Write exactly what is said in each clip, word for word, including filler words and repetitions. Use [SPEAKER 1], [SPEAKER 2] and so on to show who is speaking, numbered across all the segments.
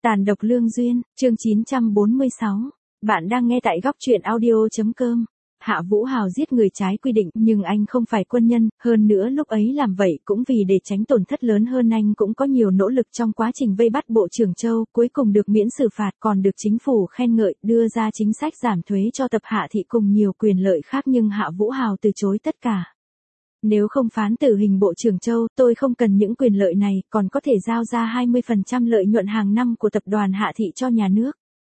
[SPEAKER 1] Tàn độc lương duyên, chương chín trăm bốn mươi sáu. Bạn đang nghe tại góc truyện audio.com. Hạ Vũ Hào giết người trái quy định, nhưng anh không phải quân nhân, hơn nữa lúc ấy làm vậy cũng vì để tránh tổn thất lớn hơn. Anh cũng có nhiều nỗ lực trong quá trình vây bắt Bộ trưởng Châu, cuối cùng được miễn xử phạt, còn được chính phủ khen ngợi, đưa ra chính sách giảm thuế cho tập Hạ thị cùng nhiều quyền lợi khác, nhưng Hạ Vũ Hào từ chối tất cả. Nếu không phán tử hình Bộ trưởng Châu, tôi không cần những quyền lợi này, còn có thể giao ra hai mươi phần trăm lợi nhuận hàng năm của tập đoàn Hạ thị cho nhà nước.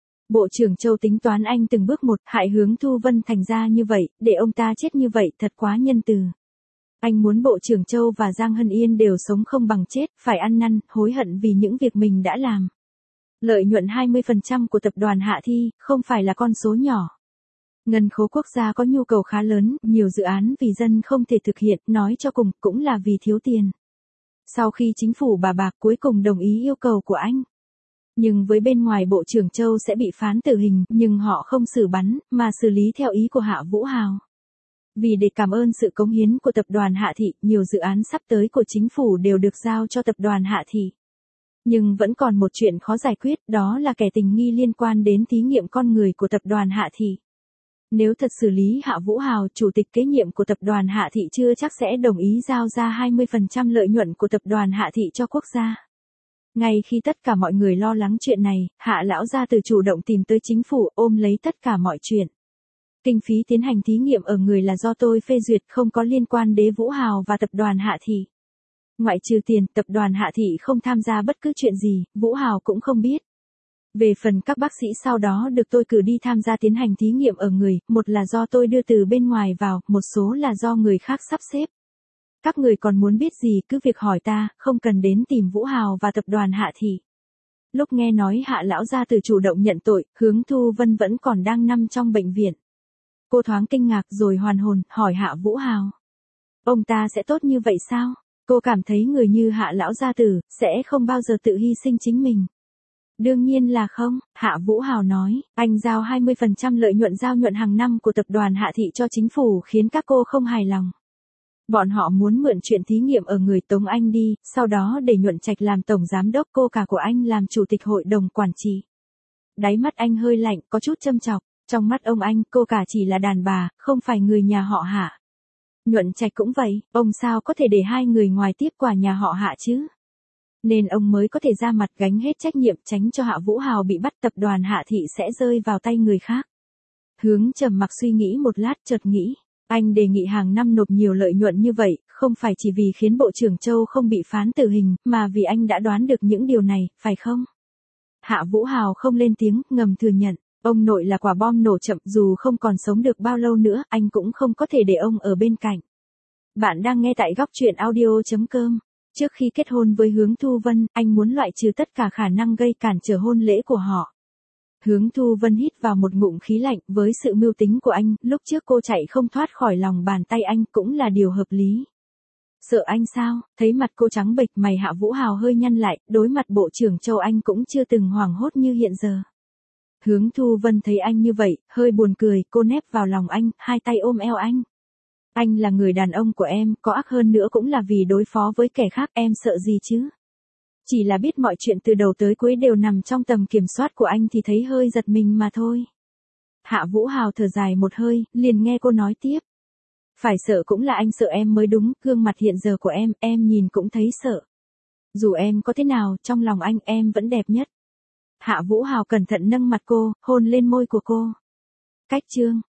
[SPEAKER 1] Bộ trưởng Châu tính toán anh từng bước một, hại Hướng Thu Vân thành ra như vậy, để ông ta chết như vậy, thật quá nhân từ. Anh muốn Bộ trưởng Châu và Giang Hân Yên đều sống không bằng chết, phải ăn năn, hối hận vì những việc mình đã làm. Lợi nhuận hai mươi phần trăm của tập đoàn Hạ thị, không phải là con số nhỏ. Ngân khố quốc gia có nhu cầu khá lớn, nhiều dự án vì dân không thể thực hiện, nói cho cùng, cũng là vì thiếu tiền. Sau khi chính phủ bà Bạc cuối cùng đồng ý yêu cầu của anh. Nhưng với bên ngoài Bộ trưởng Châu sẽ bị phán tử hình, nhưng họ không xử bắn, mà xử lý theo ý của Hạ Vũ Hào. Vì để cảm ơn sự cống hiến của tập đoàn Hạ thị, nhiều dự án sắp tới của chính phủ đều được giao cho tập đoàn Hạ thị. Nhưng vẫn còn một chuyện khó giải quyết, đó là kẻ tình nghi liên quan đến thí nghiệm con người của tập đoàn Hạ thị. Nếu thật xử lý Hạ Vũ Hào, chủ tịch kế nhiệm của tập đoàn Hạ thị chưa chắc sẽ đồng ý giao ra hai mươi phần trăm lợi nhuận của tập đoàn Hạ thị cho quốc gia. Ngay khi tất cả mọi người lo lắng chuyện này, Hạ lão gia từ chủ động tìm tới chính phủ, ôm lấy tất cả mọi chuyện. Kinh phí tiến hành thí nghiệm ở người là do tôi phê duyệt, không có liên quan đến Vũ Hào và tập đoàn Hạ thị. Ngoại trừ tiền, tập đoàn Hạ thị không tham gia bất cứ chuyện gì, Vũ Hào cũng không biết. Về phần các bác sĩ sau đó được tôi cử đi tham gia tiến hành thí nghiệm ở người, một là do tôi đưa từ bên ngoài vào, một số là do người khác sắp xếp. Các người còn muốn biết gì cứ việc hỏi ta, không cần đến tìm Vũ Hào và tập đoàn Hạ thị. Lúc nghe nói Hạ lão gia từ chủ động nhận tội, Hướng Thu Vân vẫn còn đang nằm trong bệnh viện. Cô thoáng kinh ngạc rồi hoàn hồn, hỏi Hạ Vũ Hào. Ông ta sẽ tốt như vậy sao? Cô cảm thấy người như Hạ lão gia tử, sẽ không bao giờ tự hy sinh chính mình. Đương nhiên là không, Hạ Vũ Hào nói, anh giao hai mươi phần trăm lợi nhuận giao nhuận hàng năm của tập đoàn Hạ thị cho chính phủ khiến các cô không hài lòng. Bọn họ muốn mượn chuyện thí nghiệm ở người tống anh đi, sau đó để Nhuận Trạch làm tổng giám đốc, cô cả của anh làm chủ tịch hội đồng quản trị. Đáy mắt anh hơi lạnh, có chút châm chọc, trong mắt ông anh, cô cả chỉ là đàn bà, không phải người nhà họ Hạ. Nhuận Trạch cũng vậy, ông sao có thể để hai người ngoài tiếp quả nhà họ Hạ chứ? Nên ông mới có thể ra mặt gánh hết trách nhiệm, tránh cho Hạ Vũ Hào bị bắt, tập đoàn Hạ thị sẽ rơi vào tay người khác. Hướng trầm mặc suy nghĩ một lát, chợt nghĩ, anh đề nghị hàng năm nộp nhiều lợi nhuận như vậy, không phải chỉ vì khiến Bộ trưởng Châu không bị phán tử hình, mà vì anh đã đoán được những điều này, phải không? Hạ Vũ Hào không lên tiếng, ngầm thừa nhận, ông nội là quả bom nổ chậm, dù không còn sống được bao lâu nữa, anh cũng không có thể để ông ở bên cạnh. Bạn đang nghe tại góc truyện audio.com. Trước khi kết hôn với Hướng Thu Vân, anh muốn loại trừ tất cả khả năng gây cản trở hôn lễ của họ. Hướng Thu Vân hít vào một ngụm khí lạnh, với sự mưu tính của anh, lúc trước cô chạy không thoát khỏi lòng bàn tay anh cũng là điều hợp lý. Sợ anh sao? Thấy mặt cô trắng bệch, mày Hạ Vũ Hào hơi nhăn lại, đối mặt Bộ trưởng Châu anh cũng chưa từng hoảng hốt như hiện giờ. Hướng Thu Vân thấy anh như vậy, hơi buồn cười, cô nép vào lòng anh, hai tay ôm eo anh. Anh là người đàn ông của em, có ác hơn nữa cũng là vì đối phó với kẻ khác, em sợ gì chứ? Chỉ là biết mọi chuyện từ đầu tới cuối đều nằm trong tầm kiểm soát của anh thì thấy hơi giật mình mà thôi. Hạ Vũ Hào thở dài một hơi, liền nghe cô nói tiếp. Phải sợ cũng là anh sợ em mới đúng, gương mặt hiện giờ của em, em nhìn cũng thấy sợ. Dù em có thế nào, trong lòng anh em vẫn đẹp nhất. Hạ Vũ Hào cẩn thận nâng mặt cô, hôn lên môi của cô. Cách chương,